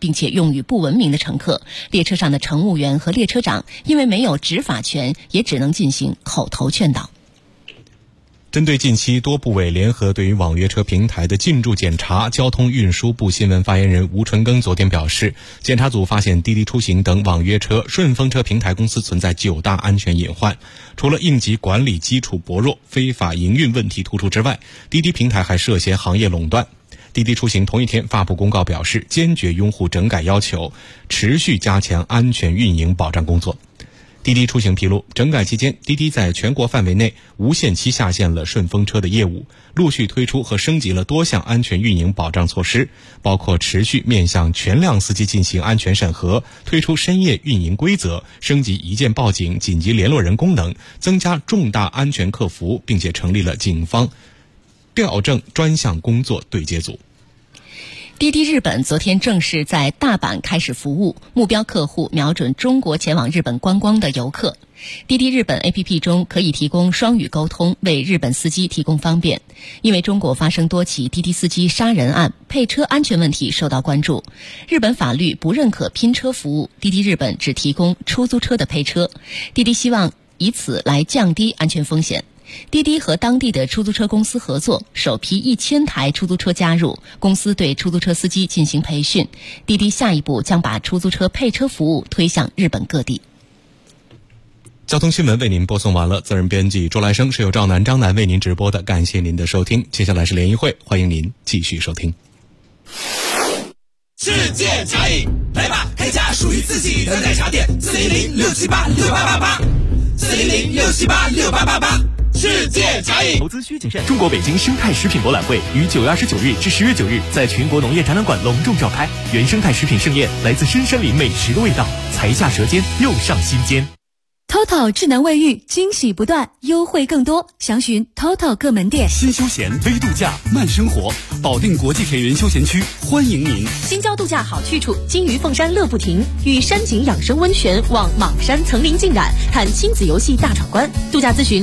并且用语不文明的乘客，列车上的乘务员和列车长因为没有执法权，也只能进行口头劝导。 针对近期多部委联合对于网约车平台的进驻检查，交通运输部新闻发言人吴纯庚昨天表示，检查组发现滴滴出行等网约车、顺风车平台公司存在9大安全隐患，除了应急管理基础薄弱、非法营运问题突出之外，滴滴平台还涉嫌行业垄断。滴滴出行同一天发布公告表示，坚决拥护整改要求，持续加强安全运营保障工作。滴滴出行披露，整改期间，滴滴在全国范围内无限期下线了顺风车的业务，陆续推出和升级了多项安全运营保障措施，包括持续面向全量司机进行安全审核，推出深夜运营规则，升级一键报警、紧急联络人功能，增加重大安全客服，并且成立了警方调证专项工作对接组。 滴滴日本昨天正式在大阪开始服务，目标客户瞄准中国前往日本观光的游客。滴滴日本 APP 中可以提供双语沟通，为日本司机提供方便。因为中国发生多起滴滴司机杀人案，配车安全问题受到关注。日本法律不认可拼车服务，滴滴日本只提供出租车的配车。滴滴希望以此来降低安全风险。滴滴和当地的出租车公司合作，首批1000台出租车加入，公司对出租车司机进行培训。滴滴下一步将把出租车配车服务推向日本各地。 交通新闻为您播送完了，责任编辑周来生，是由赵楠、张楠为您直播的，感谢您的收听。接下来是联谊会，欢迎您继续收听。 世界茶饮，来吧，开家属于自己的奶茶店，400-678-6888，400-678-6888。世界茶饮， 投资需谨慎。中国北京生态食品博览会于9月29日至10月9日在全国农业展览馆隆重召开，原生态食品盛宴，来自深山林美食的味道，才下舌尖，又上心间。 TOTO 智能卫浴，惊喜不断，优惠更多，详询 TOTO 各门店。 新休闲微度假慢生活，保定国际田园休闲区欢迎您。 新郊度假好去处，金鱼凤山乐不停，与山景养生温泉望莽山层林尽染，看亲子游戏大闯关。度假咨询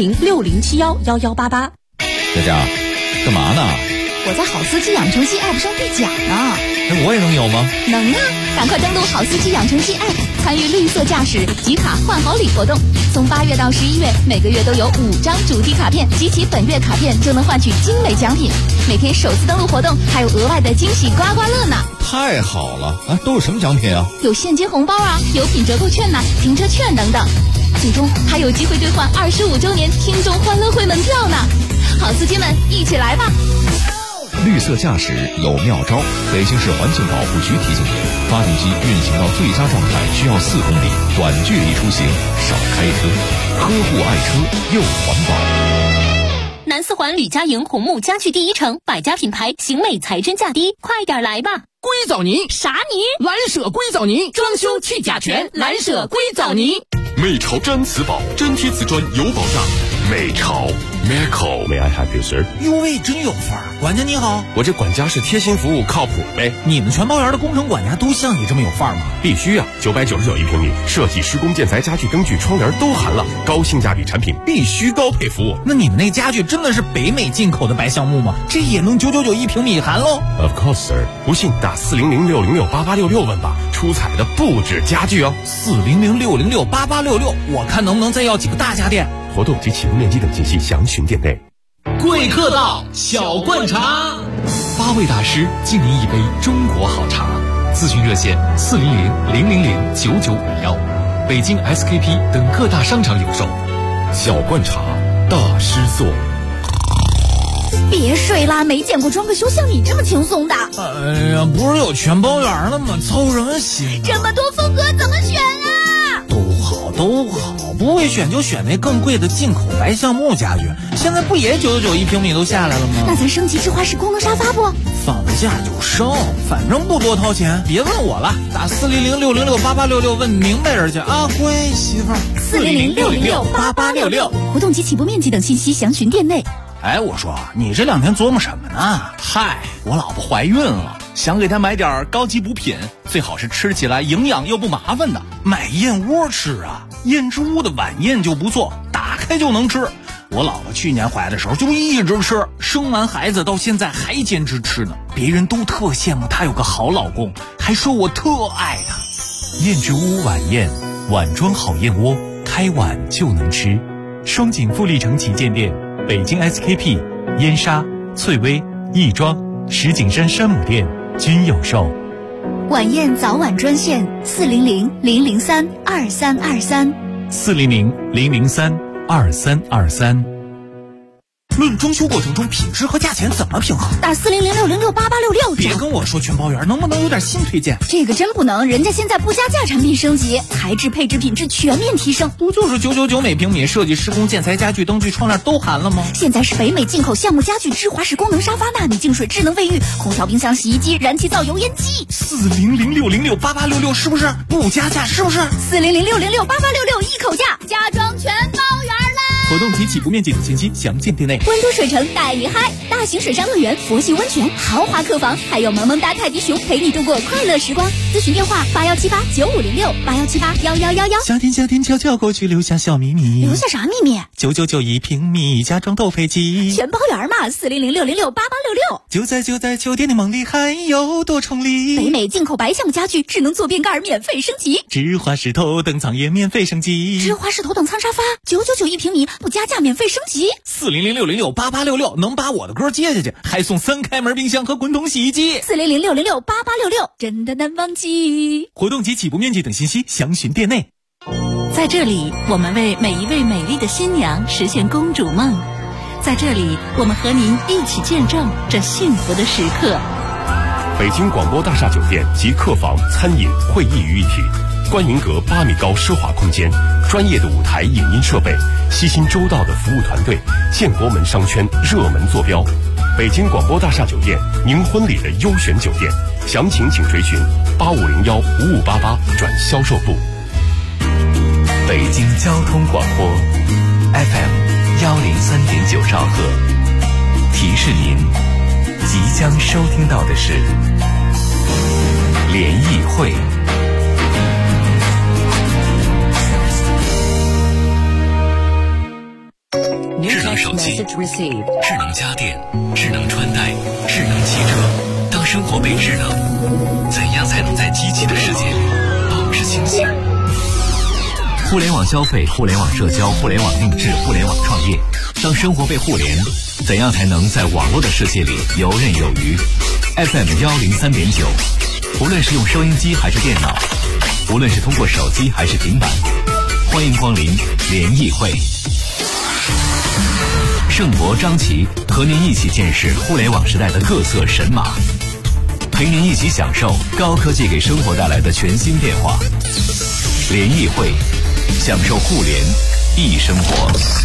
01060711188。 佳佳，干嘛呢？ 我在好司机养成系 App 上兑奖呢。 那我也能有吗？ 能啊！赶快登录好司机养成系 App， 参与绿色驾驶集卡换好礼活动。从8月到11月，每个月都有5张主题卡片，集齐本月卡片就能换取精美奖品。每天首次登录活动还有额外的惊喜刮刮乐呢！ 太好了啊！都有什么奖品啊？ 有现金红包啊，有品折扣券呐、停车券等等。最终还有机会兑换25周年听众欢乐会门票呢！好司机们，一起来吧！ 绿色驾驶有妙招，北京市环境保护局提醒您，发动机运行到最佳状态需要4公里，短距离出行少开车，呵护爱车又环保。 南四环吕家营红木家具第一城，百家品牌，型美才真价低，快点来吧！ 硅藻泥啥泥？ 蓝舍硅藻泥，装修去甲醛，蓝舍硅藻泥。 美潮毡瓷宝，粘贴瓷砖有保障。美潮 Meco，May I help you, sir？ 哟喂，真有范儿！管家你好， 我这管家是贴心服务，靠谱呗。 你们全包园的工程管家都像你这么有范儿吗？ 必须啊，999一平米，设计、施工、建材、家具、灯具、窗帘都含了，高性价比产品，必须高配服务。 那你们那家具真的是北美进口的白橡木吗？这也能999一平米含喽 ？Of course, sir。不信打400-606-8866问吧，出彩的不止家具哦。 400-606-8866，我看能不能再要几个大家电。 活动及启用面积等信息详询店内。 贵客到，小罐茶 ，8位大师敬您一杯中国好茶。咨询热线400-000-9951，北京 SKP 等各大商场有售。 小罐茶，大师做。 别睡啦，没见过装个修像你这么轻松的。 哎呀，不是有全包园了吗？操什么心？ 这么多风格怎么选啊？ 都好，不会选就选那更贵的进口白橡木家具。现在不也999一平米都下来了吗？ 那咱升级智化式功能沙发不？ 放假就升，反正不多掏钱。别问我了，打400-606-8866问明白人去啊！乖媳妇儿 ，400-606-8866，活动及起步面积等信息详询店内。 哎，我说你这2天琢磨什么呢？ 嗨，我老婆怀孕了，想给她买点高级补品，最好是吃起来营养又不麻烦的。 买燕窝吃啊，燕之屋的晚宴就不错，打开就能吃。 我姥姥去年怀的时候就一直吃，生完孩子到现在还坚持吃呢。别人都特羡慕她有个好老公，还说我特爱她。 燕之屋晚宴，碗装好燕窝，开碗就能吃。双井富力城旗舰店，北京 SKP、燕莎、翠微、亦庄、石景山山姆店均有售。 晚宴早晚专线 400-003-2323，400-003-2323。 论装修过程中品质和价钱怎么平衡？ 打400-606-8866。 别跟我说全包圆，能不能有点新推荐？ 这个真不能，人家现在不加价产品升级，材质配置品质全面提升。 不就是999每平米，设计施工建材家具灯具窗帘都含了吗？ 现在是北美进口橡木家具、芝华士功能沙发、纳米净水、智能卫浴、空调、冰箱、洗衣机、燃气灶、油烟机。 400-606-8866是不是不加价？是不是 400-606-8866一口价，家装全包圆啦！ 活动及起步面积等信息详见店内。 温都水城带你嗨，大型水上乐园、佛系温泉、豪华客房，还有萌萌哒泰迪熊陪你度过快乐时光。咨询电话81789506，81781111。 夏天悄悄过去，留下小秘密。 留下啥秘密 ？999一平米，家装斗飞机， 全包圆嘛！400-606-8866。 就在酒店的梦里，还有多重礼。 北美进口白橡木家具，智能坐便盖免费升级。 芝华士头等舱也免费升级。 芝华士头等舱沙发999一平米，不加价免费升级。 400-606-8866能把我的歌接下去，还送3开门冰箱和滚筒洗衣机。 400-606-8866真的难忘记。 活动及起步面积等信息详询店内。 在这里，我们为每一位美丽的新娘实现公主梦。在这里，我们和您一起见证这幸福的时刻。 北京广播大厦酒店及客房、餐饮、会议于一体，观云阁8米高奢华空间，专业的舞台影音设备，悉心周到的服务团队，建国门商圈热门坐标。北京广播大厦酒店，您婚礼的优选酒店，详情请垂询8501-5588转销售部。 北京交通广播 FM103.9兆赫，提示您即将收听到的是联谊会。智能手机、智能家电、智能穿戴、智能汽车。当生活被智能，怎样才能在机器的世界里保持清醒？互联网消费、互联网社交、互联网定制、互联网创业。当生活被互联，怎样才能在网络的世界里游刃有余？ FM103.9，无论是用收音机还是电脑，无论是通过手机还是平板，欢迎光临联谊会。盛博、张琪和您一起见识互联网时代的各色神马，陪您一起享受高科技给生活带来的全新变化。联谊会，享受互联易生活。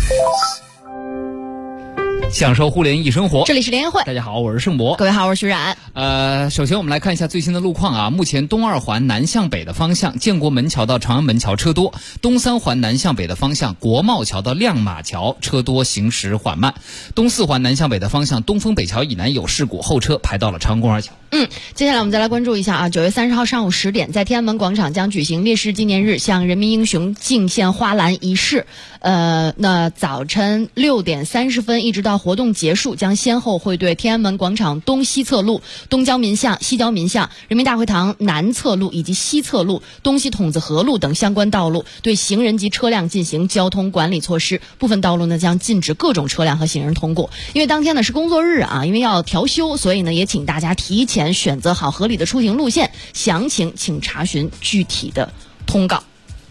享受互联易生活， 这里是联谊会。 大家好，我是盛博。 各位好，我是徐冉。 首先我们来看一下最新的路况啊。目前东2环南向北的方向，建国门桥到长安门桥车多；东3环南向北的方向，国贸桥到亮马桥车多，行驶缓慢；东4环南向北的方向，东风北桥以南有事故，后车排到了长安公园桥。 接下来我们再来关注一下啊，9月30号上午10点，在天安门广场将举行烈士纪念日向人民英雄敬献花篮仪式。那早晨6点30分一直到活动结束，将先后会对天安门广场东西侧路、东郊民巷、西郊民巷、人民大会堂南侧路以及西侧路、东西筒子河路等相关道路对行人及车辆进行交通管理措施。部分道路呢将禁止各种车辆和行人通过。因为当天呢是工作日啊，因为要调休，所以呢也请大家提前选择好合理的出行路线，详情请查询具体的通告。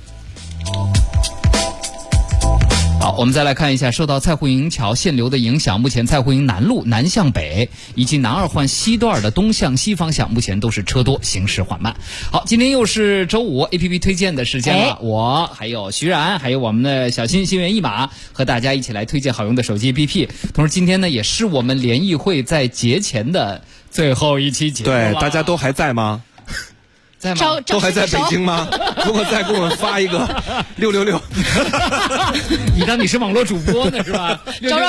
好，我们再来看一下，受到蔡胡营桥限流的影响，目前蔡胡营南路南向北以及南2环西段的东向西方向目前都是车多，行驶缓慢。好，今天又是周五 APP 推荐的时间了，我还有徐冉还有我们的小新心猿意马和大家一起来推荐好用的手机 APP。同时今天呢也是我们联谊会在节前的最后一期节目。 对，大家都还在吗？ 在吗？ 都还在北京吗？如果再给我们发一个666。 你当你是网络主播呢是吧？ 招手。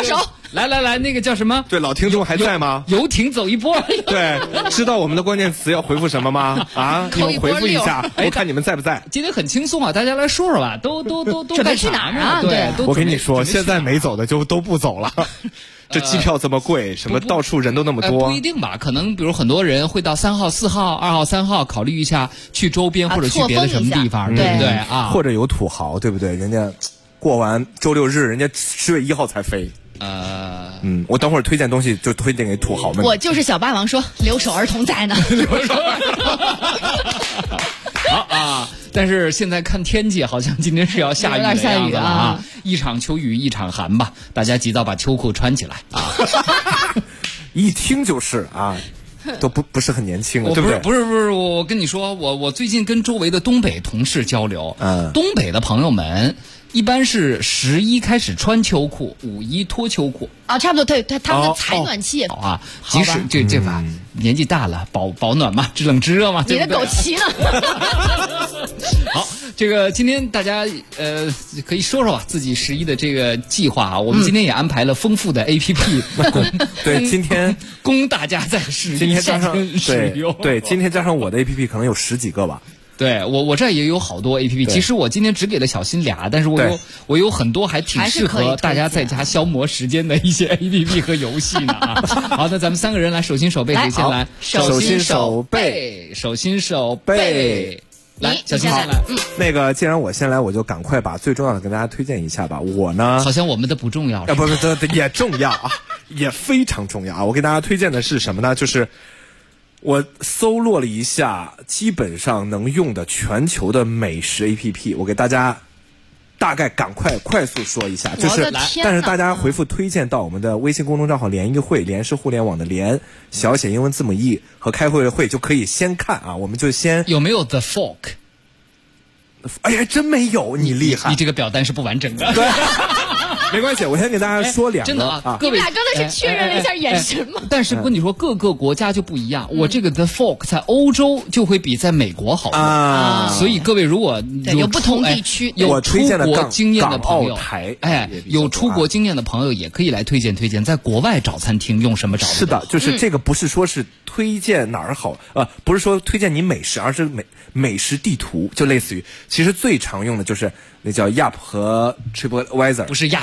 来，那个叫什么？ 对，老听众还在吗？ 游艇走一波。 对，知道我们的关键词要回复什么吗？啊，你们回复一下，我看你们在不在。 今天很轻松啊，大家来说说吧，都准备去哪儿啊？ 对， 我跟你说，现在没走的就都不走了。这机票这么贵，什么到处人都那么多， 不一定吧？可能比如很多人会到3号、4号、2号、3号考虑一下去周边或者去别的什么地方，对不对啊？ 或者有土豪，对不对？人家过完周6日，人家10月1号才飞。我等会儿推荐东西就推荐给土豪们。 我就是小霸王说留守儿童在呢。 留守儿童。好啊！但是现在看天气，好像今天是要下雨的样子了啊！一场秋雨一场寒吧，大家及早把秋裤穿起来啊！ 一听就是啊，都不是很年轻了，对不对？ 不是，我跟你说，我最近跟周围的东北同事交流，东北的朋友们一般是11开始穿秋裤，5一脱秋裤啊，差不多。对，他们采暖气好啊，即使这把年纪大了，保暖嘛，知冷知热嘛。 你的枸杞呢？ 好，这个今天大家可以说说吧自己11的这个计划啊。我们今天也安排了丰富的 APP， 对，今天供大家在使今天加上使用。 对，今天加上我的 APP 可能有10几个吧。 对，我这也有好多 APP， 其实我今天只给了小新俩，但是我有很多还挺适合大家在家消磨时间的一些 APP 和游戏呢啊。好，那咱们3个人来手心手背，谁先来？ 手心手背，手心手背。来，小新先来。 那个，既然我先来，我就赶快把最重要的跟大家推荐一下吧。我呢， 好像我们的不重要。 不，也重要啊，也非常重要啊。我给大家推荐的是什么呢？就是我搜罗了一下基本上能用的全球的美食 APP， 我给大家大概快速说一下，就是但是大家回复推荐到我们的微信公众账号联谊会，联是互联网的联，小写英文字母 E 和开会的会，就可以先看啊。我们就先有没有 The Fork？ 哎呀，真没有，你厉害， 你这个表单是不完整的。 对。没关系，我先给大家说2个。 真的啊， 各位，你俩刚才是确认了一下眼神吗？ 但是跟你说，各个国家就不一样。我这个 The Fork 在欧洲就会比在美国好用所以各位如果有不同地区有出国经验的朋友， 哎， 有出国经验的朋友也可以来推荐，在国外找餐厅用什么找？ 是的，就是这个不是说是推荐哪儿好，不是说推荐你美食，而是美食地图，就类似于，其实最常用的就是那叫 Yelp 和 TripAdvisor， 不是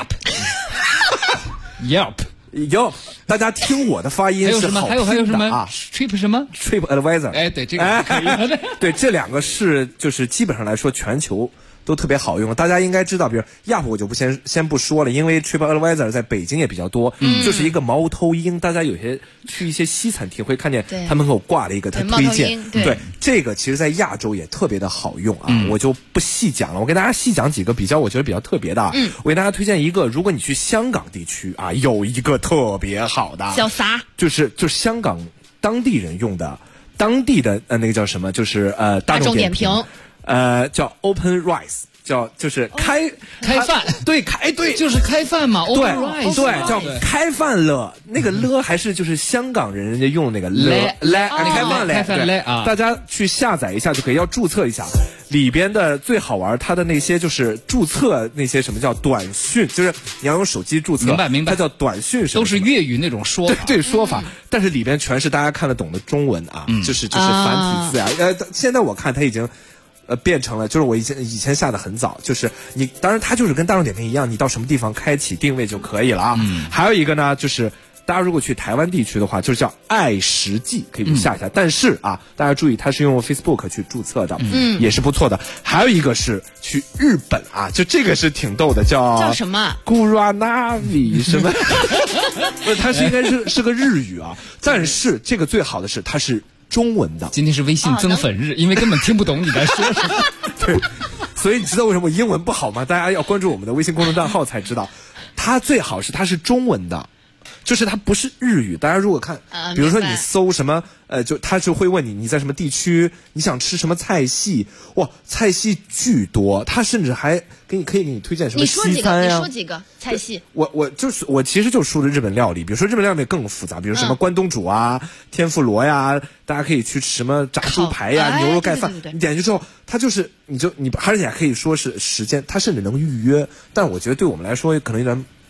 Yelp。Yelp， 大家听我的发音是好听的啊。 还有什么 Trip 什么 TripAdvisor？ 哎，对，这个可以。 对，这2个是就是基本上来说全球都特别好用，大家应该知道，比如 Yelp 我就先不说了，因为 TripAdvisor 在北京也比较多，就是一个猫头鹰，大家有些去一些西餐厅会看见他们给我挂了一个他推荐，对，这个其实在亚洲也特别的好用啊，我就不细讲了，我给大家细讲几个我觉得比较特别的啊，我给大家推荐一个，如果你去香港地区啊，有一个特别好的， 叫啥？ 就是香港当地人用的，当地的那个叫什么？就是大众点评。叫 Open Rice， 就是开饭， 对， 就是开饭嘛， 对，叫开饭了。那个了还是就是香港人家用那个了，你开饭了啊！大家去下载一下就可以，要注册一下。里边的最好玩，它的那些就是注册那些什么叫短讯，就是你要用手机注册， 明白， 它叫短讯， 都是粤语那种说法， 对说法，但是里边全是大家看得懂的中文啊，就是繁体字啊。现在我看它已经。变成了，就是我以前下的很早，就是你当然它就是跟大众点评一样，你到什么地方开启定位就可以了啊。还有一个呢，就是大家如果去台湾地区的话，就是叫爱食记，可以去下一下。但是啊，大家注意，它是用 Facebook 去注册的，也是不错的。还有一个是去日本啊，就这个是挺逗的，叫什么 Guranavi 什么？它是应该是个日语啊，但是这个最好的是它是中文的。 今天是微信增粉日，因为根本听不懂你在说什么。 对，所以你知道为什么我英文不好吗？大家要关注我们的微信公众账号才知道，它最好是它是中文的。就是它不是日语，大家如果看，比如说你搜什么，就它就会问你在什么地区，你想吃什么菜系，哇，菜系巨多，它甚至还可以给你推荐什么西餐呀。 你说几个菜系？ 我其实就输的日本料理，比如说日本料理更复杂，比如什么关东煮啊、天妇罗呀，大家可以去吃什么炸猪排呀、牛肉盖饭，你点进去之后，它就是你而且还可以说是时间，它甚至能预约，但我觉得对我们来说可能有点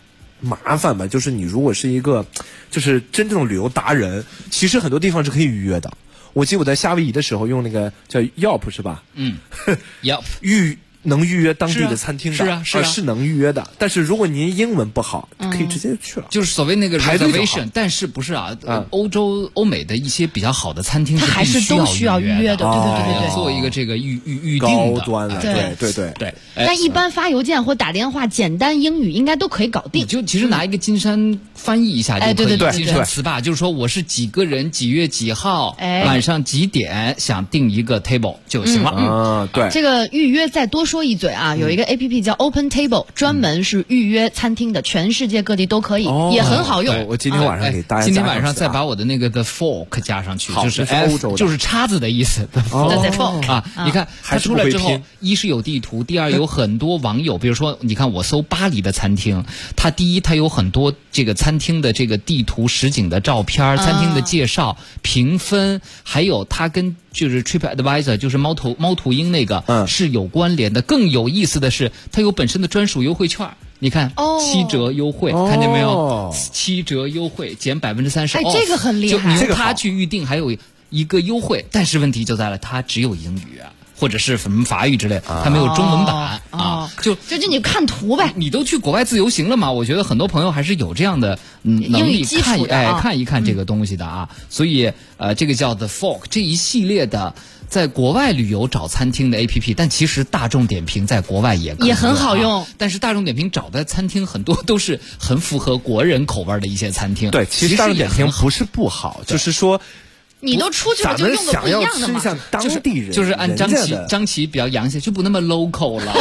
麻烦吧，就是你如果是一个就是真正的旅游达人，其实很多地方是可以预约的。我记得我在夏威夷的时候用那个叫 Yelp 是吧 ？Yelp 能预约当地的餐厅的，是能预约的。但是如果您英文不好，可以直接去了。 就是所谓那个 reservation， 但是不是啊？欧美的一些比较好的餐厅， 它还是都需要预约的。对， 做一个这个预定高端了。 对。 但一般发邮件或打电话，简单英语应该都可以搞定。 就其实拿一个金山翻译一下就可以。 对， 金山词霸就是说我是几个人几月几号晚上几点想订一个 table 就行了。 对。 这个预约再多说一嘴啊，有一个 APP 叫 Open Table， 专门是预约餐厅的，全世界各地都可以，也很好用。 我今天晚上给大家， 今天晚上再把我的那个 The Fork 加上去，就是欧洲，就是叉子的意思。The Fork 啊，你看它出来之后，一是有地图，第二有很多网友，比如说你看我搜巴黎的餐厅，它第一它有很多这个餐厅的这个地图实景的照片，餐厅的介绍、评分，还有它跟就是 TripAdvisor 就是猫头鹰那个是有关联的。更有意思的是，它有本身的专属优惠券。你看，7折优惠，看见没有？7折优惠减30%。 这个很厉害。 就你用它去预定，还有一个优惠，但是问题就在了，它只有英语或者是什么法语之类，它没有中文版就你看图呗。 你都去国外自由行了嘛？我觉得很多朋友还是有这样的能力看一看这个东西的啊。所以这个叫 The Fork 这一系列的。在国外旅游找餐厅的 APP， 但其实大众点评在国外也很好用。 但是大众点评找的餐厅很多都是很符合国人口味的一些餐厅。 对，其实大众点评不是不好，就是说你都出去了就用个不一样的嘛。 像当地人， 就是按张琪比较洋气，就不那么 local 了。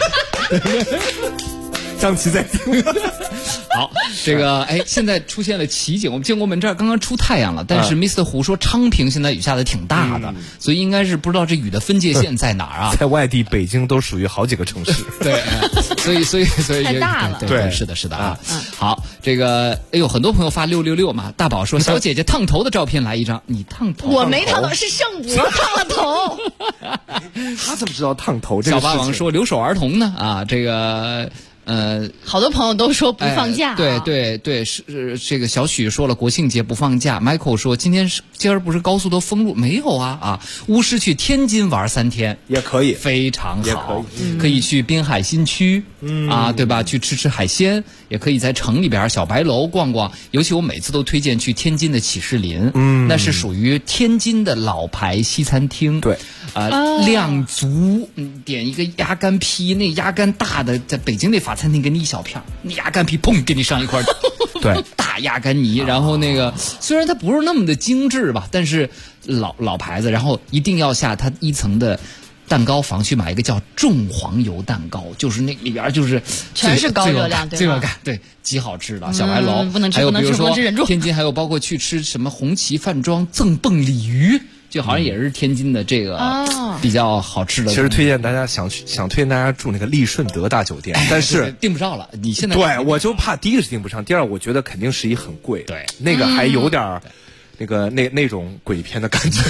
张琪在听。 好，这个现在出现了奇景，我们建国门这儿刚刚出太阳了，但是 Mr. 胡说昌平现在雨下的挺大的，所以应该是不知道这雨的分界线在哪儿啊？ 在外地，北京都属于好几个城市。 对，所以太大了。 对，是的啊。好，这个很多朋友发666嘛，大宝说小姐姐烫头的照片来一张，你烫头？ 我没烫头，是盛博烫了头。 他怎么知道烫头这个事情？ 小霸王说留守儿童呢啊，这个。 好多朋友都说不放假。 对，是这个小许说了国庆节不放假。Michael 说今儿不是高速都封路没有啊？巫师去天津玩3天也可以， 非常好，可以去滨海新区对吧？去吃海鲜，也可以在城里边小白楼逛逛。尤其我每次都推荐去天津的启士林，那是属于天津的老牌西餐厅。 对， 量足，点一个鸭肝皮，那鸭肝大的，在北京那法餐厅给你一小片，那鸭肝皮砰给你上一块对大鸭肝泥，然后那个虽然它不是那么的精致吧，但是老牌子，然后一定要下它一层的蛋糕房去买一个叫重黄油蛋糕，就是那里边就是全是高热量， 最有感，对，极好吃的小白楼， 不能吃， 还有比如说忍住。 天津还有包括去吃什么红旗饭庄赠蹦鲤鱼。就好像也是天津的这个比较好吃的。 其实推荐大家想推荐大家住那个利顺德大酒店，但是订不上了。你现在对我就怕第一个是订不上，第二我觉得肯定是很贵， 对， 那个还有点那种鬼片的感觉。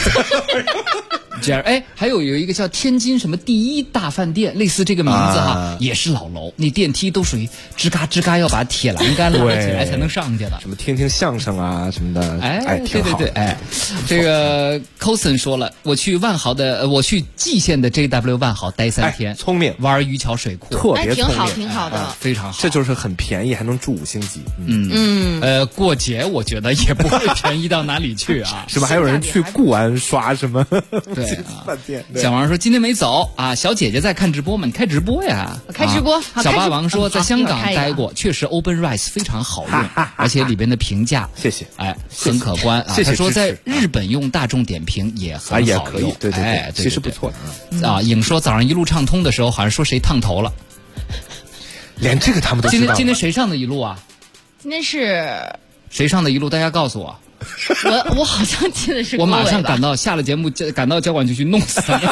还有一个叫天津什么第一大饭店，类似这个名字也是老楼，那电梯都属于吱嘎吱嘎要把铁栏杆拉起来才能上去的。 什么听相声啊什么的，挺好。 对，这个 Coulson 说了，我去蓟县的 JW 万豪待3天， 聪明， 玩渔桥水库， 特别聪明， 挺好的， 非常好。 这就是很便宜，还能住5星级。 过节我觉得也不会便宜到哪里去啊。 是吧？还有人去固安刷什么？ 对。 饭店。 小王说今天没走啊，小姐姐在看直播吗？你开直播呀？ 开直播。 小霸王说在香港待过，确实 Open Rice 非常好用，而且里边的评价谢谢， 很可观啊。他说在日本用大众点评也很好用， 对，其实不错啊。颖说早上一路畅通的时候，好像说谁烫头了， 连这个他们都知道。 今天谁上的一路啊？ 今天是谁上的一路？大家告诉我。 我好像记得是我马上赶到，下了节目赶到交管局去弄死他们。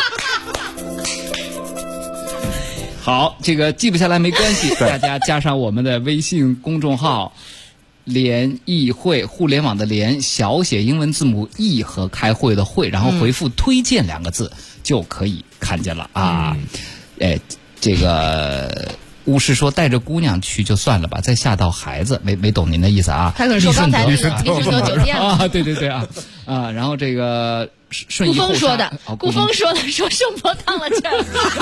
好，这个记不下来没关系，大家加上我们的微信公众号联谊会，互联网的联，小写英文字母 E 和开会的会，然后回复推荐2个字就可以看见了啊。这个巫师说带着姑娘去就算了吧，再吓到孩子，没懂您的意思啊。 他可能说刚才利顺德酒店啊，对啊，然后这个顺义后顾峰说的，顾峰说圣婆烫了卷。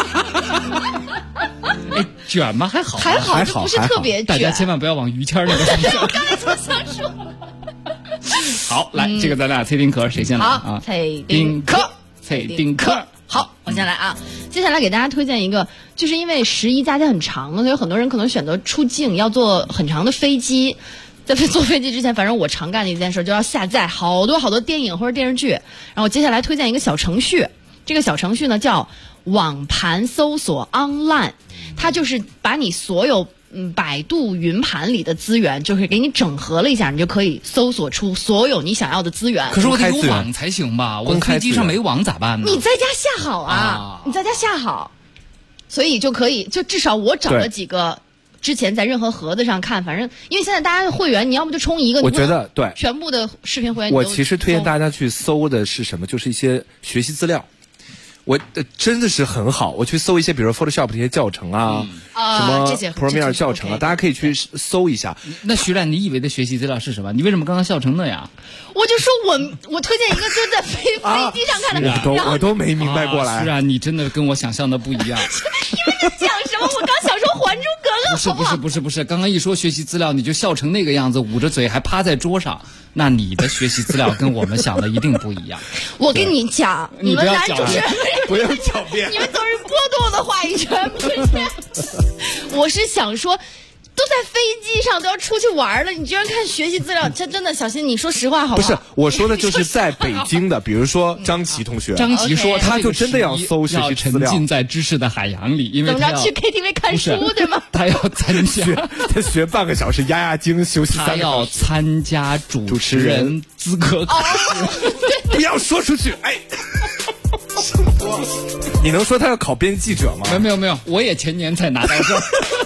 哎，卷吗？还好， 这不是特别卷。 大家千万不要往于谦那个方向。 我刚才就想说。 好，来，这个咱俩蔡丁壳谁先来啊？ 好，蔡丁壳。好，我先来啊。接下来给大家推荐一个，就是因为11假期很长，所以很多人可能选择出境要坐很长的飞机。在坐飞机之前，反正我常干的一件事就要下载好多电影或者电视剧。然后接下来推荐一个小程序，这个小程序呢叫网盘搜索 online， 它就是把你所有百度云盘里的资源，就是给你整合了一下，你就可以搜索出所有你想要的资源。 可是我得有网才行吧？我飞机上没网咋办呢？ 你在家下好啊，你在家下好，所以就可以，就至少我找了几个。之前在任何盒子上看，反正因为现在大家会员，你要么就充一个， 我觉得对全部的视频会员。 我其实推荐大家去搜的是什么？就是一些学习资料。我真的是很好，我去搜一些，比如 Photoshop 这些教程啊，什么 Premiere 教程啊，大家可以去搜一下。 那徐冉，你以为的学习资料是什么？你为什么刚刚笑成那样？ 我就说我推荐一个，就是在飞机上看的， 我都没明白过来。 徐冉，你真的跟我想象的不一样。 你们在讲什么？我刚想说《还珠格格》， 不是，刚刚一说学习资料，你就笑成那个样子，捂着嘴还趴在桌上。那你的学习资料跟我们想的一定不一样。 我跟你讲，你们男主持人不要狡辩， 你们总是剥夺我的话语权，不是？我是想说，都在飞机上都要出去玩了，你居然看学习资料，这真的小心。你说实话好不好？ 不是，我说的就是在北京的，比如说张琪同学， 张琪说他就真的要搜学习资料， 沉浸在知识的海洋里，因为怎么着去 KTV 看书对吗？ 他要参加， 他学半个小时压压惊，休息3个小时。 他要参加主持人资格考试， 不要说出去，哎。你能说他要考编辑记者吗？ 没有，我也前年才拿到证。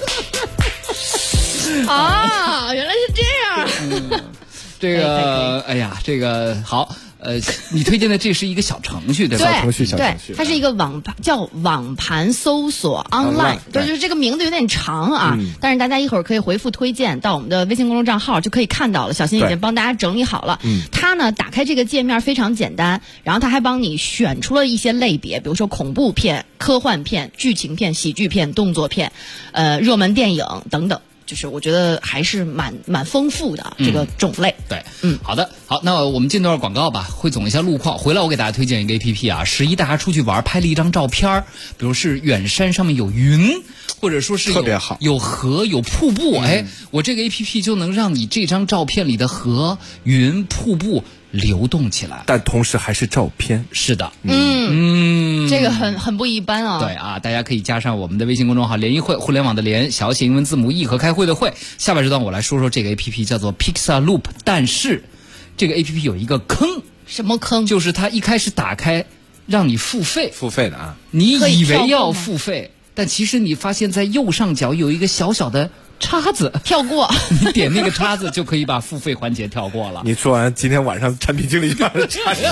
啊，原来是这样。 这个，哎呀，这个好。你推荐的这是一个小程序对吧？ 小程序， 对，它是一个叫网盘搜索 online， 对，就是这个名字有点长啊，但是大家一会儿可以回复推荐到我们的微信公众账号就可以看到了。小新已经帮大家整理好了。它呢，打开这个界面非常简单，然后它还帮你选出了一些类别，比如说恐怖片、科幻片、剧情片、喜剧片、动作片，热门电影等等。就是我觉得还是蛮丰富的这个种类。 对，好的，好，那我们进段广告吧，汇总一下路况。回来我给大家推荐一个 APP 啊，11大家出去玩拍了一张照片，比如是远山上面有云，或者说是特别好， 有河有瀑布，我这个 APP 就能让你这张照片里的河、云、瀑布流动起来， 但同时还是照片。 是的， 这个很不一般啊。 对啊，大家可以加上我们的微信公众号联谊会，互联网的联，小写英文字母 E 和开会的会。下半时段我来说说这个 APP 叫做 Pixar Loop， 但是这个 APP 有一个坑。 什么坑？ 就是它一开始打开让你付费的啊， 你以为要付费，但其实你发现在右上角有一个小小的叉子， 跳过。 你点那个叉子就可以把付费环节跳过了。 你说完今天晚上产品经理就把它叉子。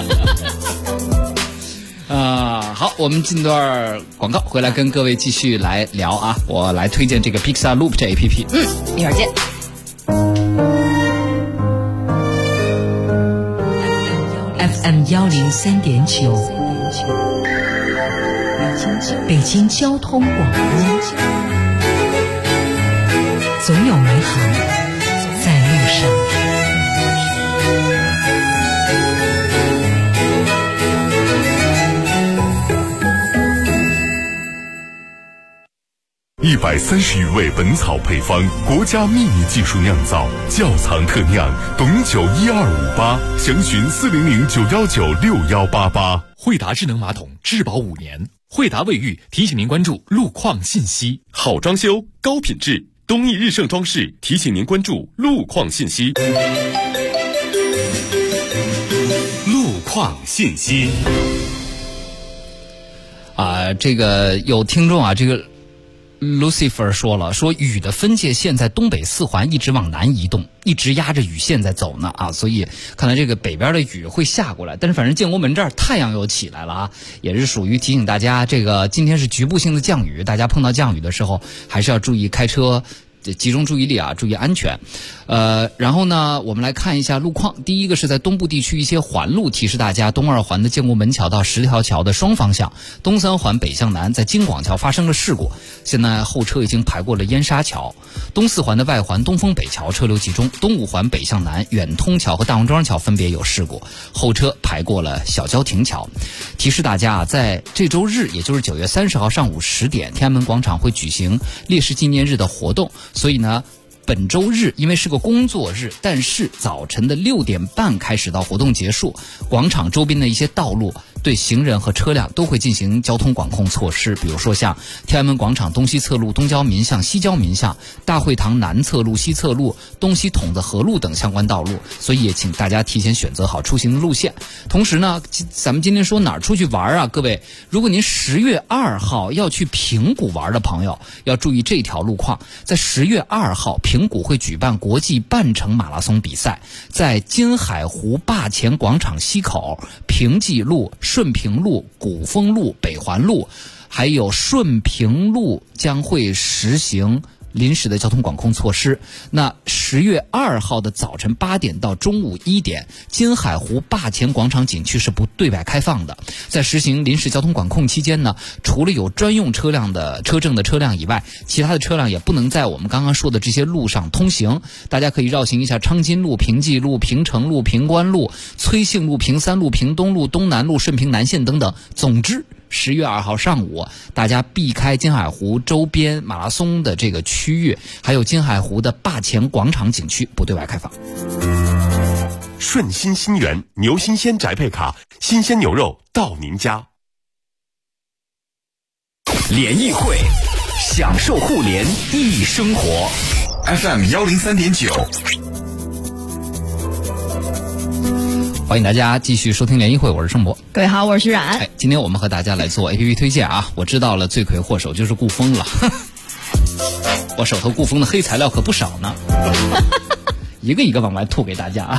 好，我们进段广告，回来跟各位继续来聊啊。我来推荐这个 Pixar Loop 这 APP。 一会儿见。 FM 103.9，北京交通广播，总有美好在路上。 130余味本草配方，国家秘密技术酿造，窖藏特酿，董酒1258，详询400-919-6188。 惠达智能马桶质保5年，惠达卫浴提醒您关注路况信息。 好装修，高品质，东益日盛装饰提醒您关注路况信息。路况信息。 这个有听众啊，这个 Lucifer 说了，说雨的分界线在东北4环一直往南移动，一直压着雨线在走呢啊，所以看来这个北边的雨会下过来，但是反正建国门这儿太阳又起来了啊，也是属于提醒大家，这个今天是局部性的降雨，大家碰到降雨的时候还是要注意开车，集中注意力啊，注意安全。然后呢，我们来看一下路况。第一个是在东部地区一些环路，提示大家，东2环的建国门桥到10条桥的双方向，东3环北向南在京广桥发生了事故，现在后车已经排过了燕沙桥。东4环的外环东风北桥车流集中，东5环北向南远通桥和大王庄桥分别有事故，后车排过了小郊亭桥。提示大家啊，在这周日，也就是9月30号上午10点，天安门广场会举行烈士纪念日的活动，所以呢，本周日因为是个工作日，但是早晨的6点半开始到活动结束，广场周边的一些道路对行人和车辆都会进行交通管控措施，比如说像天安门广场东西侧路、东郊民巷、西郊民巷、大会堂南侧路、西侧路、东西筒子河路等相关道路，所以也请大家提前选择好出行的路线。同时呢，咱们今天说哪儿出去玩啊？各位，如果您10月2号要去平谷玩的朋友，要注意这条路况。在10月2号，平谷会举办国际半程马拉松比赛，在金海湖坝前广场西口、平济路、顺平路、古风路、北环路还有顺平路将会实行临时的交通管控措施。那10月2号的早晨8点到中午1点，金海湖坝前广场景区是不对外开放的。在实行临时交通管控期间呢，除了有专用车辆的车证的车辆以外，其他的车辆也不能在我们刚刚说的这些路上通行。大家可以绕行一下昌金路、平济路、平城路、平关路、崔姓路、平三路、平东路、东南路、顺平南线等等。总之10月2号上午，大家避开金海湖周边马拉松的这个区域，还有金海湖的坝前广场景区不对外开放。 顺心新源牛新鲜宅配卡，新鲜牛肉到您家。 联谊会，享受互联易生活。FM 103.9。 欢迎大家继续收听联谊会，我是盛博。 各位好，我是徐冉。 今天我们和大家来做 APP 推荐啊，我知道了，罪魁祸首就是顾风了。我手头顾风的黑材料可不少呢，一个一个往外吐给大家啊。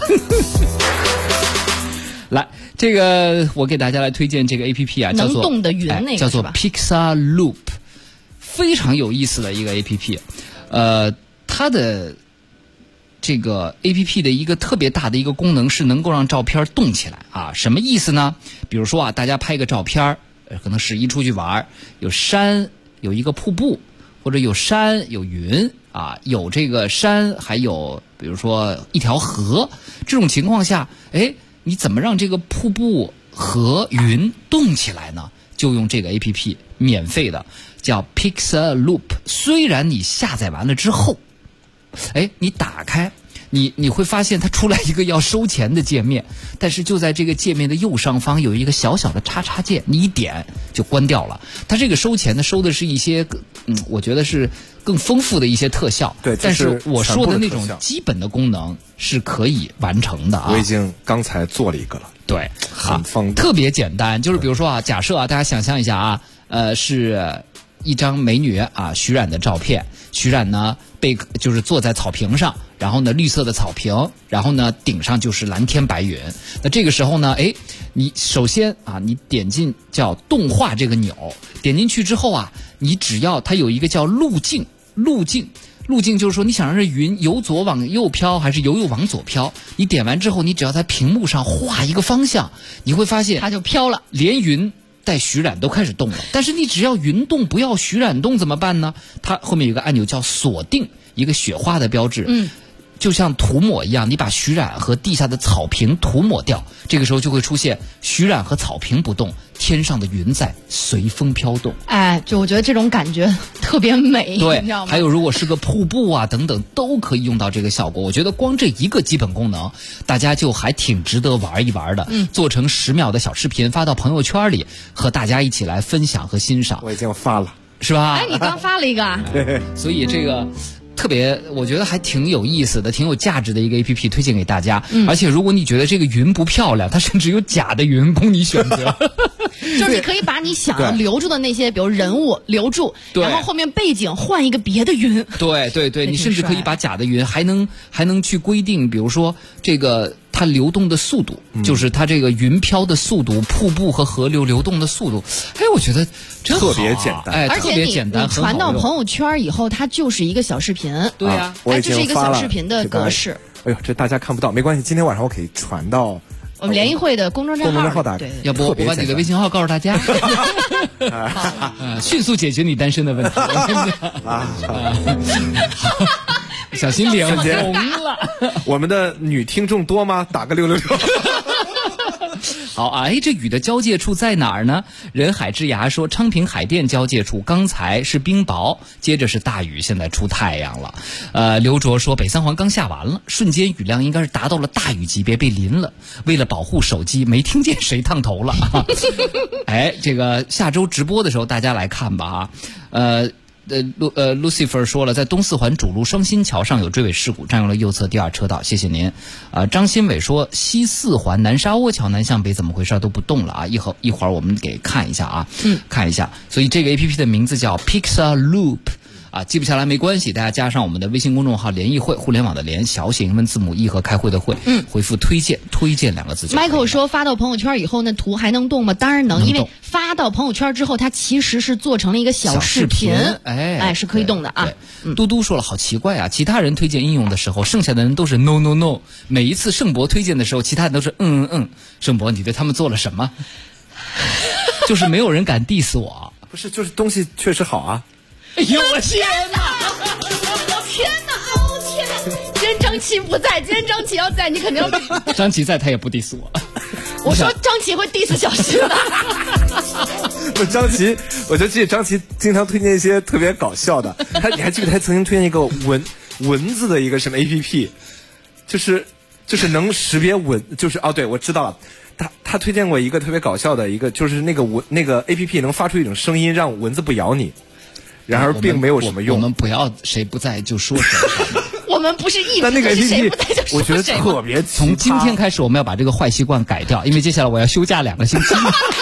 来，这个我给大家来推荐这个 APP 啊，叫做能动的云那个叫做 Pixar Loop， 非常有意思的一个 APP。它的这个 APP 的一个特别大的一个功能是能够让照片动起来啊，什么意思呢？比如说啊，大家拍个照片，可能11出去玩，有山，有一个瀑布，或者有山有云啊，有这个山，还有比如说一条河，这种情况下，你怎么让这个瀑布、河、云动起来呢？就用这个 APP， 免费的，叫 Pixar Loop。虽然你下载完了之后，你打开，你会发现它出来一个要收钱的界面，但是就在这个界面的右上方有一个小小的叉叉键，你一点就关掉了。它这个收钱呢，收的是一些我觉得是更丰富的一些特效， 对， 但是我说的那种基本的功能是可以完成的啊。 我已经刚才做了一个了， 对， 很方便， 特别简单。就是比如说啊，假设啊，大家想象一下啊，是一张美女啊，徐冉的照片。徐冉呢就是坐在草坪上，然后呢绿色的草坪，然后呢顶上就是蓝天白云。那这个时候呢，你首先啊，你点进叫动画这个钮，点进去之后啊，你只要它有一个叫路径就是说你想让这云由左往右飘还是由右往左飘，你点完之后，你只要在屏幕上画一个方向，你会发现它就飘了， 连云带徐冉都开始动了。但是你只要云动不要徐冉动怎么办呢？它后面有个按钮叫锁定，一个雪花的标志，就像涂抹一样，你把徐冉和地下的草坪涂抹掉，这个时候就会出现徐冉和草坪不动，天上的云在随风飘动。 就我觉得这种感觉特别美， 对， 你知道吗？ 还有如果是个瀑布啊等等，都可以用到这个效果。我觉得光这一个基本功能，大家就还挺值得玩一玩的。做成10秒的小视频发到朋友圈里，和大家一起来分享和欣赏。 我已经发了， 是吧？ 你刚发了一个啊。 所以这个特别，我觉得还挺有意思的，挺有价值的一个 APP 推荐给大家。而且如果你觉得这个云不漂亮，它甚至有假的云供你选择。 就是你可以把你想要留住的那些，比如人物留住，然后后面背景换一个别的云。 对，你甚至可以把假的云还能去规定，比如说这个它流动的速度，就是它这个云飘的速度，瀑布和河流流动的速度。哎，我觉得真好， 特别简单， 特别简单， 而且你传到朋友圈以后，它就是一个小视频。 对呀， 它就是一个小视频的格式。 哎呦，这大家看不到，没关系，今天晚上我可以传到我们联谊会的公众账号打开。 要不我把你的微信号告诉大家，迅速解决你单身的问题。小心脸红了。 我们的女听众多吗？打个666。 好啊，这雨的交界处在哪儿呢？人海之涯说昌平海淀交界处，刚才是冰雹，接着是大雨，现在出太阳了。刘卓说北三环刚下完了，瞬间雨量应该是达到了大雨级别，被淋了。为了保护手机，没听见谁烫头了。这个下周直播的时候大家来看吧Lucifer 说了，在东四环主路双新桥上有追尾事故，占用了右侧第2车道，谢谢您。张新伟说西四环南沙窝桥南向北怎么回事都不动了啊，一会儿我们给看一下啊，看一下。所以这个 APP 的名字叫 Pixar Loop。记不下来没关系，大家加上我们的微信公众号联谊会，互联网的联，小写英文字母 E 和开会的会，回复推荐2个字就可以了。 Michael 说发到朋友圈以后那图还能动吗？当然能，因为发到朋友圈之后它其实是做成了一个小视频，是可以动的啊。 嘟嘟说了好奇怪啊，其他人推荐应用的时候，剩下的人都是 no no no， 每一次盛博推荐的时候，其他人都是盛博你对他们做了什么？就是没有人敢 diss 我。 不是，就是东西确实好啊。 哎呦我天哪！ 天哪！今天张琪不在，今天张琪要在，你肯定要。 张琪在，他也不 diss 我。 我说张琪会 diss 小新的。 不，张琪，我就记得张琪经常推荐一些特别搞笑的。你还记得他曾经推荐一个蚊子的一个什么 APP， 就是能识别蚊，就是对，我知道了。他推荐过一个特别搞笑的一个，就是那个 APP 能发出一种声音，让蚊子不咬你。然而并没有什么用。 我们不要谁不在就说谁。 我们不是一， 但那个 APP 我觉得谁特别。 从今天开始，我们要把这个坏习惯改掉，因为接下来我要休假2个星期。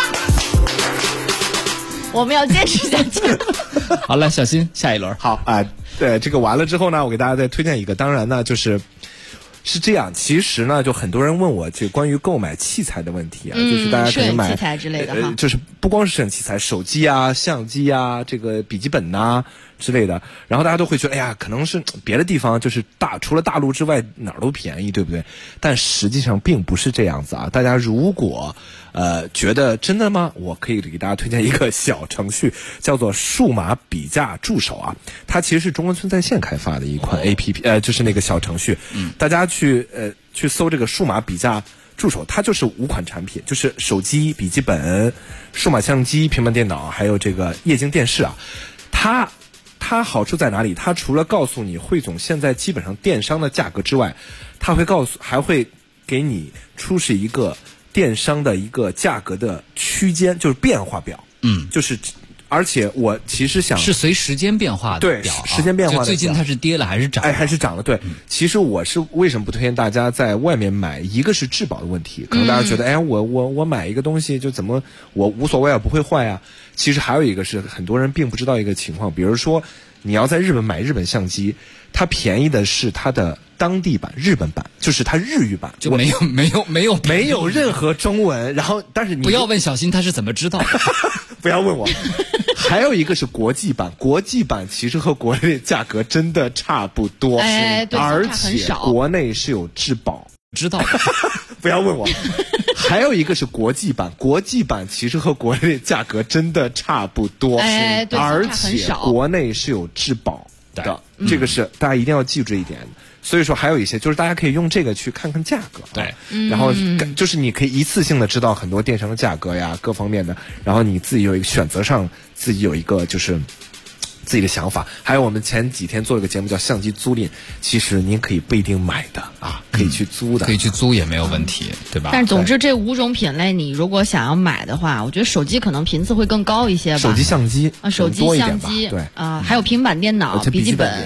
我们要坚持下去。 好了，小新，下一轮。 好对，这个完了之后呢，我给大家再推荐一个。当然呢，是这样，其实呢，就很多人问我就关于购买器材的问题啊，就是大家可能买摄影器材之类的哈， 就是不光是摄影器材，手机啊、相机啊、这个笔记本呐之类的，然后大家都会觉得，哎呀，可能是别的地方就是除了大陆之外哪儿都便宜，对不对？但实际上并不是这样子啊。大家如果觉得真的吗？我可以给大家推荐一个小程序，叫做数码比价助手啊。它其实是中关村在线开发的一款 APP，就是那个小程序。大家去搜这个数码比价助手，它就是5款产品，就是手机、笔记本、数码相机、平板电脑，还有这个液晶电视啊。它好处在哪里？它除了告诉你汇总现在基本上电商的价格之外，它会还会给你出示一个电商的一个价格的区间，就是变化表。就是而且我其实想是随时间变化的对表， 时间变化的表。 最近它是跌了还是涨了？ 还是涨了。对，其实我是为什么不推荐大家在外面买？一个是质保的问题，可能大家觉得，我买一个东西就怎么我无所谓啊，不会坏啊。其实还有一个是很多人并不知道一个情况，比如说你要在日本买日本相机，它便宜的是它的当地版日本版，就是它日语版就没有任何中文。然后但是你不要问小新他是怎么知道的。 不要问我。还有一个是国际版，国际版其实和国内价格真的差不多，而且国内是有质保， 知道不要问我。还有一个是国际版，国际版其实和国内价格真的差不多，而且国内是有质保的，这个是大家一定要记住这一点。所以说还有一些就是大家可以用这个去看看价格， 对， 然后就是你可以一次性的知道很多电商的价格呀，各方面的，然后你自己有一个选择上自己有一个就是自己的想法。还有我们前几天做了个节目叫相机租赁，其实您可以不一定买的啊，可以去租的， 可以去租也没有问题，对吧？ 但是总之这5种品类你如果想要买的话，我觉得手机可能频次会更高一些吧。 手机相机啊，手机相机对还有平板电脑、 笔记本也有的。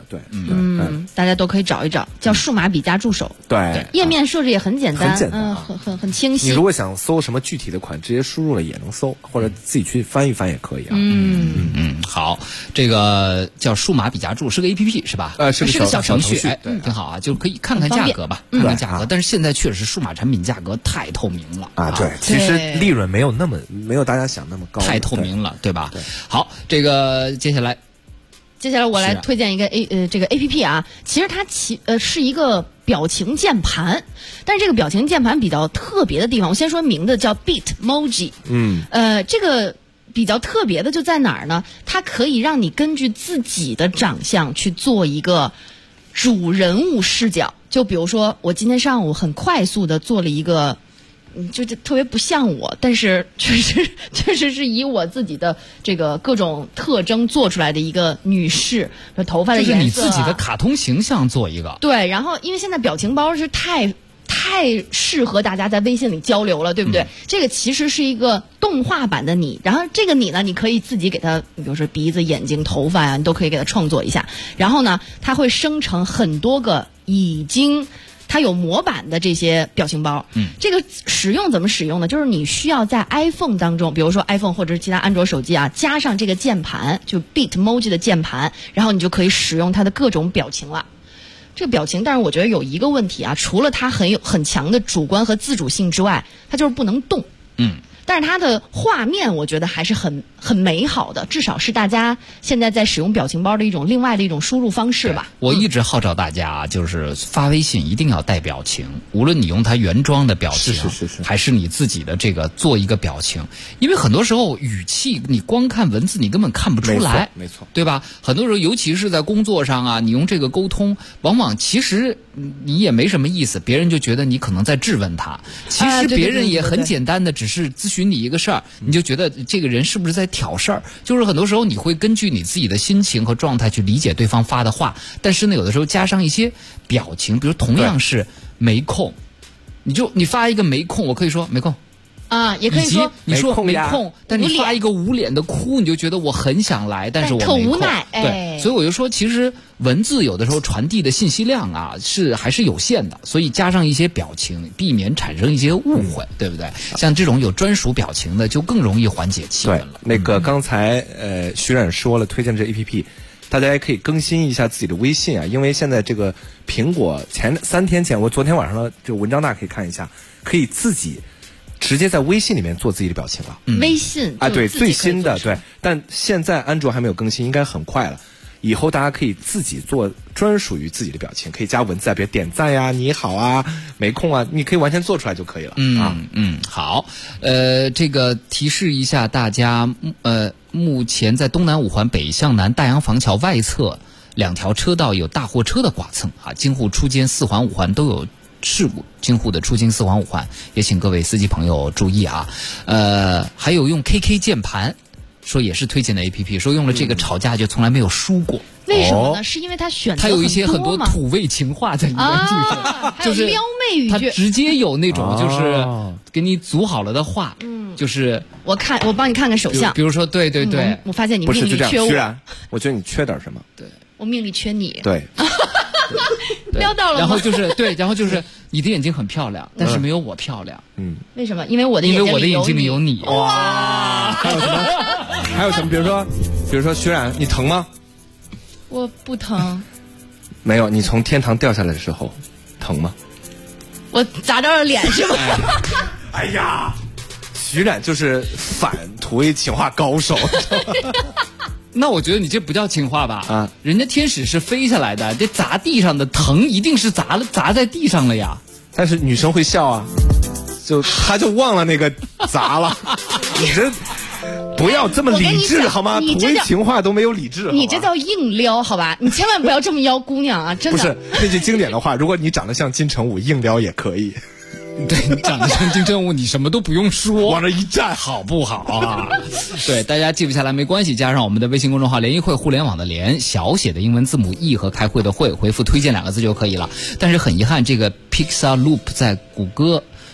对， 大家都可以找一找，叫数码笔加助手。 对， 页面设置也很简单， 很简单， 很清晰。 你如果想搜什么具体的款，直接输入了也能搜，或者自己去翻一翻也可以啊。 好，这个叫数码笔加助是个 APP 是吧？ 是个小程序， 对， 挺好啊，就可以看看价格吧，看看价格。但是现在确实数码产品价格太透明了啊，对，其实利润没有大家想那么高， 太透明了，对吧？好，这个接下来我来推荐一个这个 APP 啊，其实它是一个表情键盘，但是这个表情键盘比较特别的地方，我先说名字叫 Bitmoji。这个比较特别的就在哪儿呢？它可以让你根据自己的长相去做一个主人物视角，就比如说我今天上午很快速的做了一个。就特别不像我，但是确实是以我自己的这个各种特征做出来的一个女士，头发的颜色， 就是你自己的卡通形象做一个。 对，然后因为现在表情包是太适合大家在微信里交流了，对不对？这个其实是一个动画版的你，然后这个你呢，你可以自己给它，比如说鼻子、眼睛、头发呀，你都可以给它创作一下。然后呢，它会生成很多个它有模板的这些表情包，这个使用怎么使用呢？就是你需要在 iPhone 当中，比如说 iPhone 或者是其他安卓手机啊，加上这个键盘，就 Bitmoji 的键盘，然后你就可以使用它的各种表情了。这个表情，但是我觉得有一个问题啊，除了它很强的主观和自主性之外，它就是不能动。但是它的画面我觉得还是很美好的，至少是大家现在在使用表情包的另外的一种输入方式吧。 我一直号召大家就是发微信一定要带表情，无论你用它原装的表情，还是你自己的这个做一个表情，因为很多时候语气你光看文字你根本看不出来， 没错， 对吧？很多时候尤其是在工作上啊，你用这个沟通，往往其实你也没什么意思，别人就觉得你可能在质问他，其实别人也很简单的只是咨询你一个事儿，你就觉得这个人是不是在挑事儿？就是很多时候你会根据你自己的心情和状态去理解对方发的话，但是呢，有的时候加上一些表情，比如同样是没空，你发一个没空，我可以说没空。 也可以说你说没空，但你发一个捂脸的哭，你就觉得我很想来，但是我没空， 特无奈。 对，所以我就说，其实文字有的时候传递的信息量啊还是有限的，所以加上一些表情，避免产生一些误会，对不对？像这种有专属表情的，就更容易缓解气氛了。 那个刚才徐冉说了，推荐这 APP。大家也可以更新一下自己的微信啊，因为现在这个苹果3天前，我昨天晚上的这个文章大家可以看一下，可以自己直接在微信里面做自己的表情了。 微信对，最新的对，但现在安卓还没有更新，应该很快了。以后大家可以自己做专属于自己的表情，可以加文字啊，比如点赞呀、你好啊、没空啊，你可以完全做出来就可以了。 好，这个提示一下大家，目前在东南五环北向南大洋坊桥外侧2条车道有大货车的剐蹭啊，京沪出监4环5环都有事故，京沪的出京4环5环，也请各位司机朋友注意啊。还有用 KK 键盘。说也是推荐的 APP， 说用了这个吵架就从来没有输过。 为什么呢？是因为它选择它有一些很多土味情话在里面， 就是撩妹语句， 它直接有那种就是给你组好了的话，就是我帮你看看手相， 比如说对， 我发现你命里缺我， 居然我觉得你缺点什么？ 对， 我命里缺你。 对。 撩到了吗？ 然后就是你的眼睛很漂亮，但是没有我漂亮。 为什么？因为我的眼睛里有你。 哇！还有什么？比如说徐冉，你疼吗？ 我不疼。 没有，你从天堂掉下来的时候，疼吗？ 我砸着了脸是吗？ 哎呀，徐冉就是反土味情话高手。 那我觉得你这不叫情话吧？人家天使是飞下来的，这砸地上的疼一定是砸在地上了呀。 但是女生会笑啊，她就忘了那个砸了。你这不要这么理智好吗？土味情话都没有理智。 你这叫硬撩好吧？你千万不要这么邀姑娘啊！真的。 不是那句经典的话，如果你长得像金城武，硬撩也可以。 对，你长得像金城武，你什么都不用说， 往这一站， 好不好啊？对，大家记不下来没关系，加上我们的微信公众号“联谊会”，互联网的联，小写的英文字母 E 和开会的会，回复推荐2个字就可以了。但是很遗憾，这个 Pixar Loop 在谷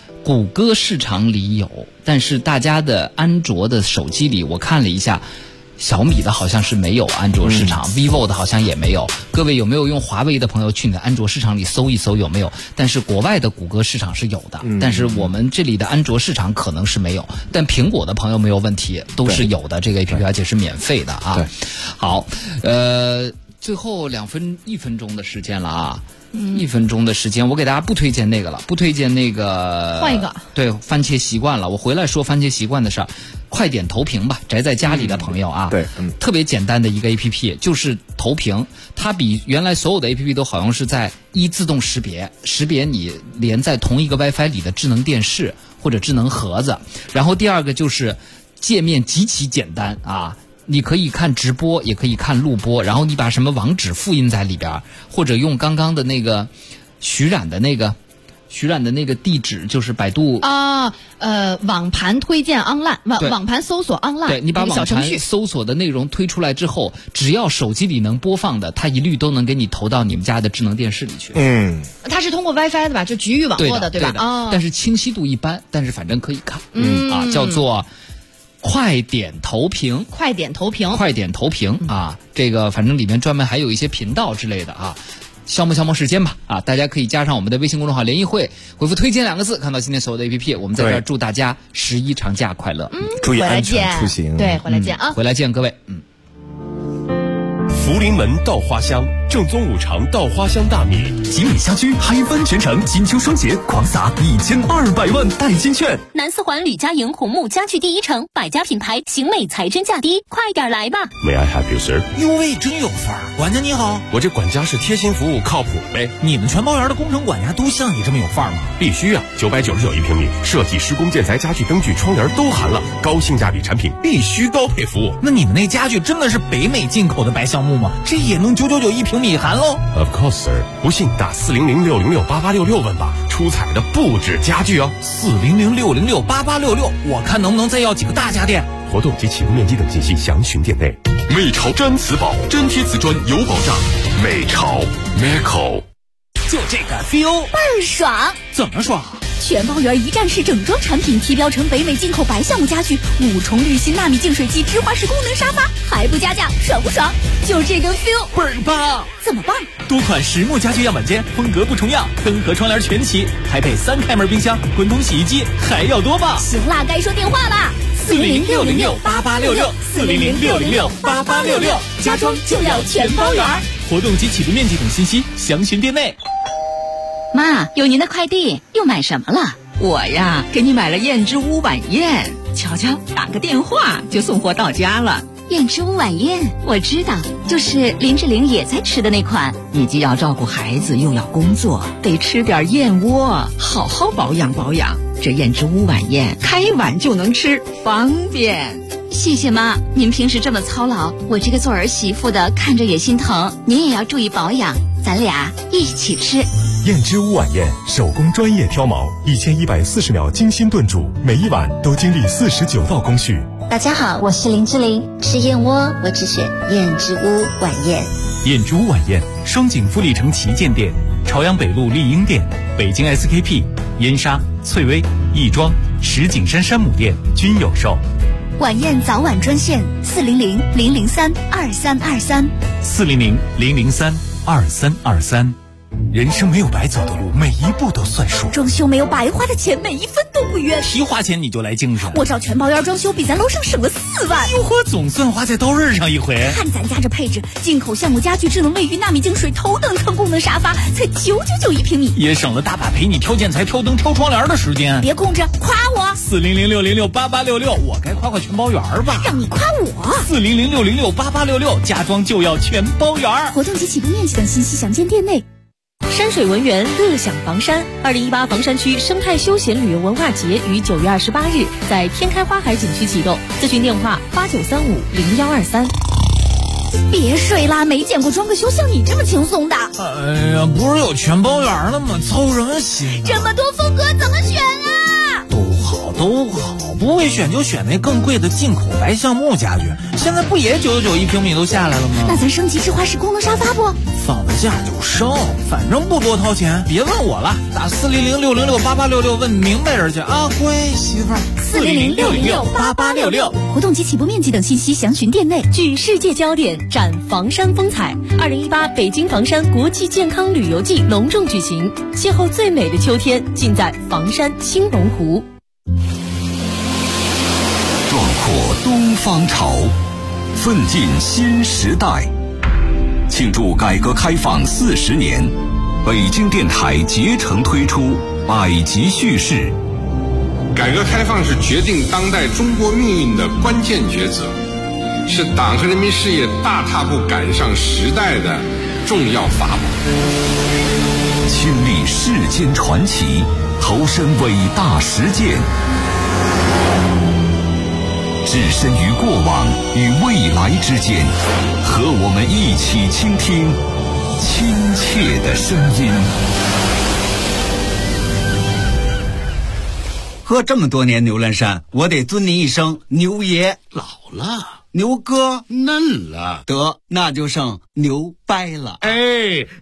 歌市场里有，但是大家的安卓的手机里，我看了一下， 小米的好像是没有安卓市场，vivo 的好像也没有。各位有没有用华为的朋友去你的安卓市场里搜一搜有没有？但是国外的谷歌市场是有的，但是我们这里的安卓市场可能是没有。但苹果的朋友没有问题，都是有的这个 APP， 而且是免费的啊。 对， 好，最后1分钟的时间了啊。1分钟的时间，我给大家不推荐那个了，不推荐那个， 换一个。 对，番茄习惯了，我回来说番茄习惯的事儿。快点投屏吧，宅在家里的朋友啊， 对， 特别简单的一个 APP， 就是投屏，它比原来所有的 APP 都好像是在自动识别你连在同一个 WiFi 里的智能电视或者智能盒子。然后第二个就是界面极其简单啊。你可以看直播，也可以看录播，然后你把什么网址复印在里边，或者用刚刚的那个徐冉的那个地址，就是百度网盘推荐 online， 网盘搜索 online， 对，你把网盘搜索的内容推出来之后，只要手机里能播放的，它一律都能给你投到你们家的智能电视里去。 它是通过 WiFi 的吧？就局域网络的，对吧？ 但是清晰度一般，但是反正可以看。叫做快点投屏啊！这个反正里面专门还有一些频道之类的啊，消磨时间吧啊！大家可以加上我们的微信公众号联谊会，回复推荐2个字，看到今天所有的 APP。我们在这儿祝大家11长假快乐， 注意安全出行。 对，回来见啊！ 回来见各位。 福临门稻花香，正宗5常稻花香大米。 集美家居嗨翻全城，金秋双节狂撒1200万代金券。 南四环吕家营红木家具第一城，百家品牌，行美才真价低，快点来吧 May I help you, sir？ 哟喂，真有范儿！管家你好， 我这管家是贴心服务，靠谱呗。 你们全包园的工程管家都像你这么有范儿吗？ 必须啊！999一平米，设计、施工、建材、家具、灯具、窗帘都含了，高性价比产品，必须高配服务。 那你们那家具真的是北美进口的白橡木吗？这也能999一平米含喽 ？Of course, sir。不信打400-606-8866问吧，出彩的不止家具哦。 400-606-8866，我看能不能再要几个大家电。 活动及启动面积等信息详询店内。 美潮粘瓷宝，粘贴瓷砖有保障。美潮 Meco， 就这个 feel 倍儿爽。 怎么爽？ 全包园一站式整装产品，提标成北美进口白橡木家具，5重滤芯纳米净水机，芝华士功能沙发，还不加价，爽不爽？就这个 feel 倍儿棒！ 怎么办？ 多款实木家具样板间，风格不重样，灯和窗帘全齐，还配3开门冰箱、滚筒洗衣机，还要多棒！ 行啦，该说电话啦 ，400-606-8866，400-606-8866， 家装就要全包园。 活动及启动面积等信息详询店内。 妈，有您的快递，又买什么了？ 我呀，给你买了燕之屋晚宴，瞧瞧，打个电话就送货到家了。 燕之屋晚宴，我知道，就是林志玲也在吃的那款。 你既要照顾孩子，又要工作，得吃点燕窝，好好保养保养。这燕之屋晚宴，开碗就能吃，方便。 谢谢妈，您平时这么操劳，我这个做儿媳妇的看着也心疼。您也要注意保养，咱俩一起吃。 燕之屋晚宴，手工专业挑毛，1140秒精心炖煮，每一碗都经历49道工序。 大家好，我是林志玲，吃燕窝我只选燕之屋晚宴。 燕之屋晚宴，双井富力城旗舰店、朝阳北路丽婴店、北京 SKP、燕莎、翠微、亦庄、石景山山姆店均有售。 晚宴早晚专线400-003-2323 400-003-2323。人生没有白走的路，每一步都算数。 装修没有白花的钱，每一分都不冤。 提花钱你就来精神， 我找全包园装修比咱楼上省了4万。 哟呵，总算花在刀刃上一回。 看咱家这配置，进口橡木家具、智能卫浴、纳米净水、头等舱功能沙发，才999一平米， 也省了大把陪你挑建材、挑灯、挑窗帘的时间。 别空着，夸我。 400-606-8866，我该夸全包园吧？ 让你夸我。 400-606-8866，家装就要全包园。 活动及启动面积等信息详见店内。 山水文园乐享房山2018房山区生态休闲旅游文化节于9月28日在天开花海景区启动，咨询电话89350123。 别睡啦，没见过装个修像你这么轻松的。 哎呀，不是有全包园了吗？操什么心？ 这么多风格怎么选啊？ 都好都好，不会选就选那更贵的进口白橡木家具，现在不也999一平米都下来了吗？ 那咱升级智华式功能沙发不？ 放了假就升，反正不多掏钱，别问我了，打400-606-8866问明白人去啊，乖媳妇儿。 400-606-8866，活动及起步面积等信息详询店内。 聚世界焦点，展房山风采。2018北京房山国际健康旅游季隆重举行，邂逅最美的秋天，尽在房山青龙湖。 壮阔东方潮，奋进新时代。庆祝改革开放40年，北京电台竭诚推出百集叙事。 改革开放是决定当代中国命运的关键抉择，是党和人民事业大踏步赶上时代的重要法宝。 亲历世间传奇，投身伟大实践，置身于过往与未来之间，和我们一起倾听亲切的声音。 喝这么多年牛栏山，我得尊您一声牛爷。 老了， 牛哥嫩了， 得那就剩牛掰了。 哎，